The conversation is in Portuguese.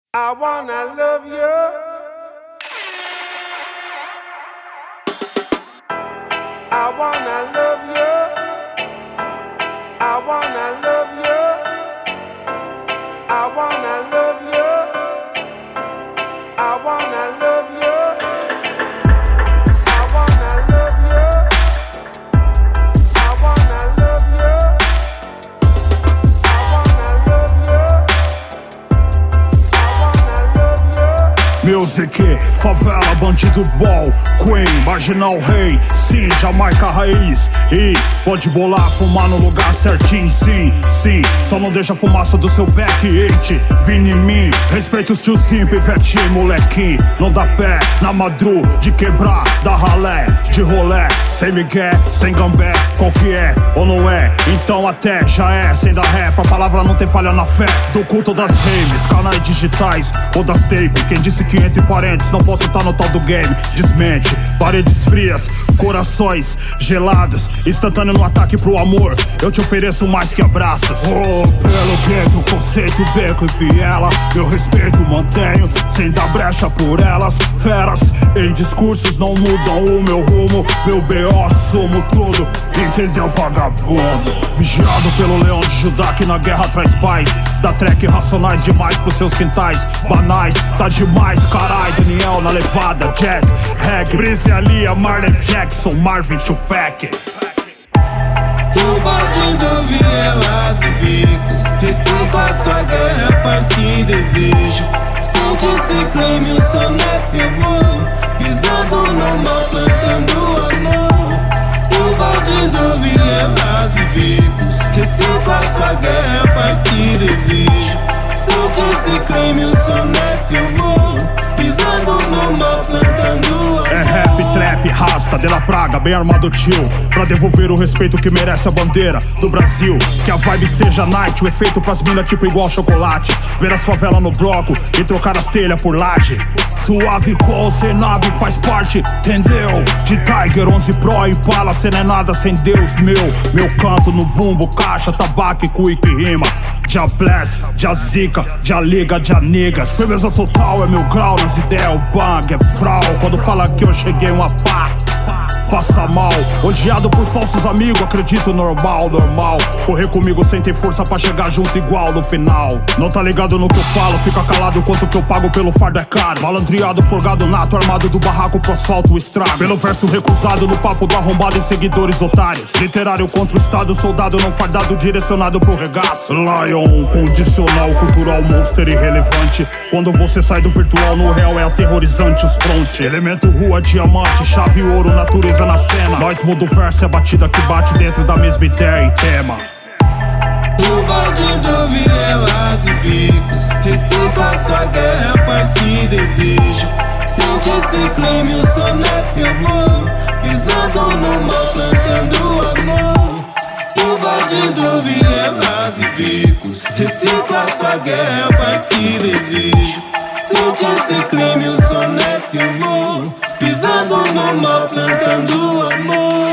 I wanna love you. I wanna love you. I wanna love you. I wanna love you. I wanna love you. I wanna love you. I wanna love you. I wanna love you. Music, favela, bandido bom, Queen, marginal rei, sim, Jamaica raiz. E pode bolar, fumar no lugar certinho, sim, sim. Só não deixa a fumaça do seu back, it, vini em mim. Respeita os tiozinho, pivete, molequinho. Não dá pé, na madru, de quebrar, da ralé, de rolé. Sem migué, sem gambé, qual que é, ou não é? Então até já é, sem dar ré, pra palavra não ter falha na fé. Do culto das raves, canais digitais ou das tape. Quem disse que entre parentes não posso estar no tal do game, desmente. Paredes frias, corações gelados, instantâneo no ataque pro amor. Eu te ofereço mais que abraços. Oh, pelo gueto, conceito, beco e fiela. Meu respeito mantenho, sem dar brecha por elas. Feras em discursos não mudam o meu rumo. Meu B.O. sumo tudo, entendeu, vagabundo? Vigiado pelo leão de Judá que na guerra traz paz. Dá track racionais demais pros seus quintais banais, tá demais, carai. Daniel na levada, jazz, reggae, Brise Alia, Marley Jackson, Marvin Tupac. O bandido vielas e bicos recicla sua guerra, paz que deseja. Sente esse clima, o som nasce, eu vou pisando no mal, plantando amor. O bandido vielas e bicos recicla sua guerra, paz que deseja. Sente esse clima, o som nasce, eu vou pisando no mal, plantando amor. É rap, trap, rasta, de la praga, bem armado tio. Pra devolver o respeito que merece a bandeira do Brasil. Que a vibe seja night, o efeito pras mina tipo igual chocolate. Ver as favelas no bloco e trocar as telhas por laje. Suave com cê nave faz parte, entendeu? De Tiger, 11 Pro e Impala, cê não é nada sem Deus, meu canto no bumbo, caixa, tabaco e quick rima. Já bless, já zica, já liga, já niggas. Firmeza total é meu grau nas ideias, o bang é frau. Quando fala que eu cheguei uma pá, passa mal. Odiado por falsos amigos, acredito normal. Correr comigo sem ter força pra chegar junto igual no final. Não tá ligado no que eu falo, fica calado enquanto que eu pago pelo fardo é caro. Malandreado, forgado, nato, armado do barraco pro asfalto, o estrago. Pelo verso recusado, no papo do arrombado e seguidores otários. Literário contra o estado, soldado não fardado, direcionado pro regaço. Lion, condicional, cultural, monster irrelevante. Quando você sai do virtual no real é aterrorizante os front. Elemento rua, diamante, chave ouro, natureza na cena. Nós muda o verso, é a batida que bate dentro da mesma ideia e tema. O bandido vielas e bicos recicla sua guerra, paz que deseja. Sente esse clima, o som nasce, eu vou pisando no mal, plantando amor. O bandido vielas e bicos recicla sua guerra, paz que deseja. Sente esse clima, o som nasce, eu vou pisando no mal, plantando amor.